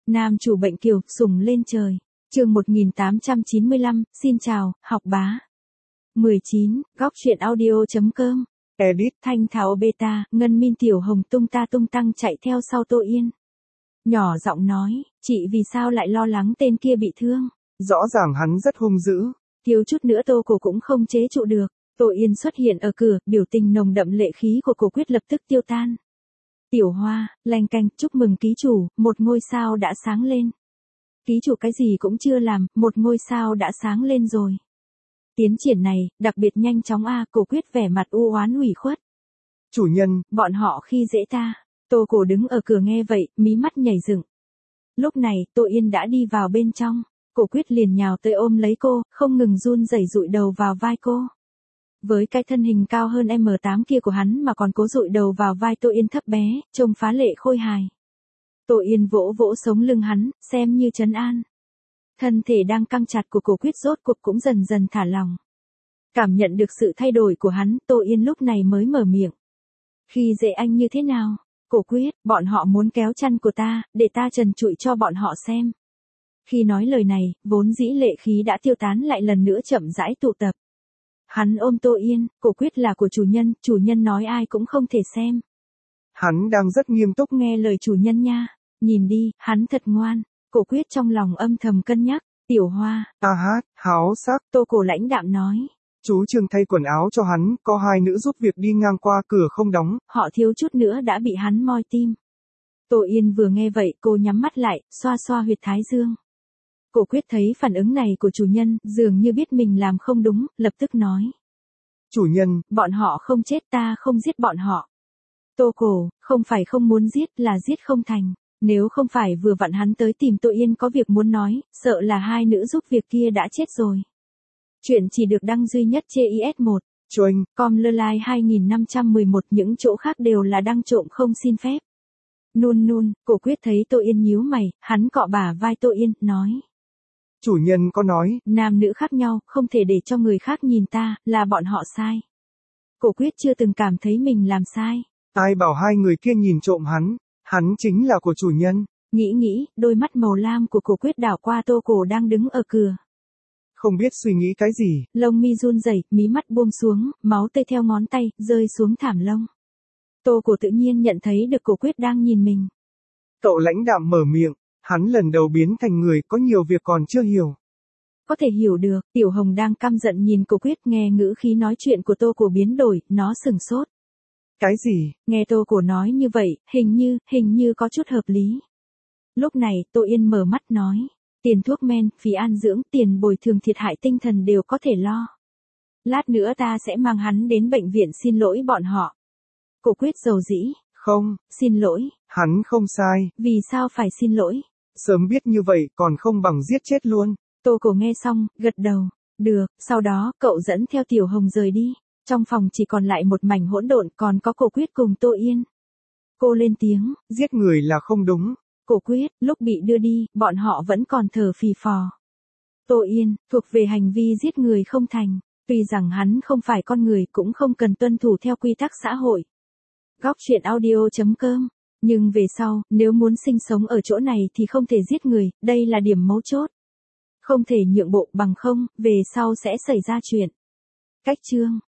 Nam chủ bệnh kiều, sùng lên trời. Chương 1895, xin chào, học bá. 19, góc truyện audio.com. Edit. Thanh Thảo Beta, Ngân Min Tiểu Hồng tung ta tung tăng chạy theo sau Tô Yên. Nhỏ giọng nói, chị vì sao lại lo lắng tên kia bị thương? Rõ ràng hắn rất hung dữ. Thiếu chút nữa Tô Cổ cũng không chế trụ được. Tô Yên xuất hiện ở cửa, biểu tình nồng đậm lệ khí của cổ quyết lập tức tiêu tan. Tiểu Hoa, lanh canh, chúc mừng ký chủ, một ngôi sao đã sáng lên. Ký chủ cái gì cũng chưa làm, một ngôi sao đã sáng lên rồi. Tiến triển này, đặc biệt nhanh chóng cổ quyết vẻ mặt u oán ủy khuất. Chủ nhân, bọn họ khi dễ ta. Tô Cổ đứng ở cửa nghe vậy, mí mắt nhảy dựng. Lúc này, Tô Yên đã đi vào bên trong. Cổ quyết liền nhào tới ôm lấy cô, không ngừng run rẩy dụi đầu vào vai cô. Với cái thân hình cao hơn M8 kia của hắn mà còn cố dụi đầu vào vai Tô Yên thấp bé, trông phá lệ khôi hài. Tô Yên vỗ vỗ sống lưng hắn, xem như trấn an. Thân thể đang căng chặt của cổ quyết rốt cuộc cũng dần dần thả lỏng. Cảm nhận được sự thay đổi của hắn, Tô Yên lúc này mới mở miệng. Khi dễ anh như thế nào? Cổ quyết, bọn họ muốn kéo chăn của ta, để ta trần trụi cho bọn họ xem. Khi nói lời này, vốn dĩ lệ khí đã tiêu tán lại lần nữa chậm rãi tụ tập. Hắn ôm Tô Yên, cổ quyết là của chủ nhân nói ai cũng không thể xem. Hắn đang rất nghiêm túc nghe lời chủ nhân nha, nhìn đi, hắn thật ngoan. Cổ quyết trong lòng âm thầm cân nhắc, Tiểu Hoa. Háo sắc. Tô Cổ lãnh đạm nói. Chú Trương thay quần áo cho hắn, có hai nữ giúp việc đi ngang qua cửa không đóng. Họ thiếu chút nữa đã bị hắn moi tim. Tô Yên vừa nghe vậy cô nhắm mắt lại, xoa xoa huyệt thái dương. Cổ quyết thấy phản ứng này của chủ nhân, dường như biết mình làm không đúng, lập tức nói. Chủ nhân, bọn họ không chết ta không giết bọn họ. Tô Cổ, không phải không muốn giết là giết không thành. Nếu không phải vừa vặn hắn tới tìm Tô Yên có việc muốn nói, sợ là hai nữ giúp việc kia đã chết rồi. Chuyện chỉ được đăng duy nhất trên IS1. Choing. Com lơ lai 2511, những chỗ khác đều là đăng trộm không xin phép. Nun, cổ quyết thấy Tô Yên nhíu mày, hắn cọ bả vai Tô Yên, nói. Chủ nhân có nói. Nam nữ khác nhau, không thể để cho người khác nhìn ta, là bọn họ sai. Cổ quyết chưa từng cảm thấy mình làm sai. Ai bảo hai người kia nhìn trộm hắn chính là của chủ nhân. Nghĩ, đôi mắt màu lam của cổ quyết đảo qua Tô Cổ đang đứng ở cửa. Không biết suy nghĩ cái gì. Lông mi run rẩy, mí mắt buông xuống, máu tươi theo ngón tay, rơi xuống thảm lông. Tô Cổ tự nhiên nhận thấy được cổ quyết đang nhìn mình. Cậu lãnh đạm mở miệng, hắn lần đầu biến thành người có nhiều việc còn chưa hiểu. Có thể hiểu được, Tiểu Hồng đang căm giận nhìn cổ quyết nghe ngữ khí nói chuyện của Tô Cổ biến đổi, nó sừng sốt. Cái gì? Nghe Tô Cổ nói như vậy, hình như có chút hợp lý. Lúc này, Tô Yên mở mắt nói. Tiền thuốc men, phí an dưỡng, tiền bồi thường thiệt hại tinh thần đều có thể lo. Lát nữa ta sẽ mang hắn đến bệnh viện xin lỗi bọn họ. Cổ quyết dầu dĩ. Không. Xin lỗi. Hắn không sai. Vì sao phải xin lỗi? Sớm biết như vậy còn không bằng giết chết luôn. Tô Cổ nghe xong, gật đầu. Được, sau đó, cậu dẫn theo Tiểu Hồng rời đi. Trong phòng chỉ còn lại một mảnh hỗn độn, còn có cổ quyết cùng Tô Yên. Cô lên tiếng. Giết người là không đúng. Cổ quyết, lúc bị đưa đi, bọn họ vẫn còn thở phì phò. Tô Yên, thuộc về hành vi giết người không thành. Tuy rằng hắn không phải con người cũng không cần tuân thủ theo quy tắc xã hội. Góc truyện audio.com. Nhưng về sau, nếu muốn sinh sống ở chỗ này thì không thể giết người, đây là điểm mấu chốt. Không thể nhượng bộ bằng không, về sau sẽ xảy ra chuyện. Cách chương.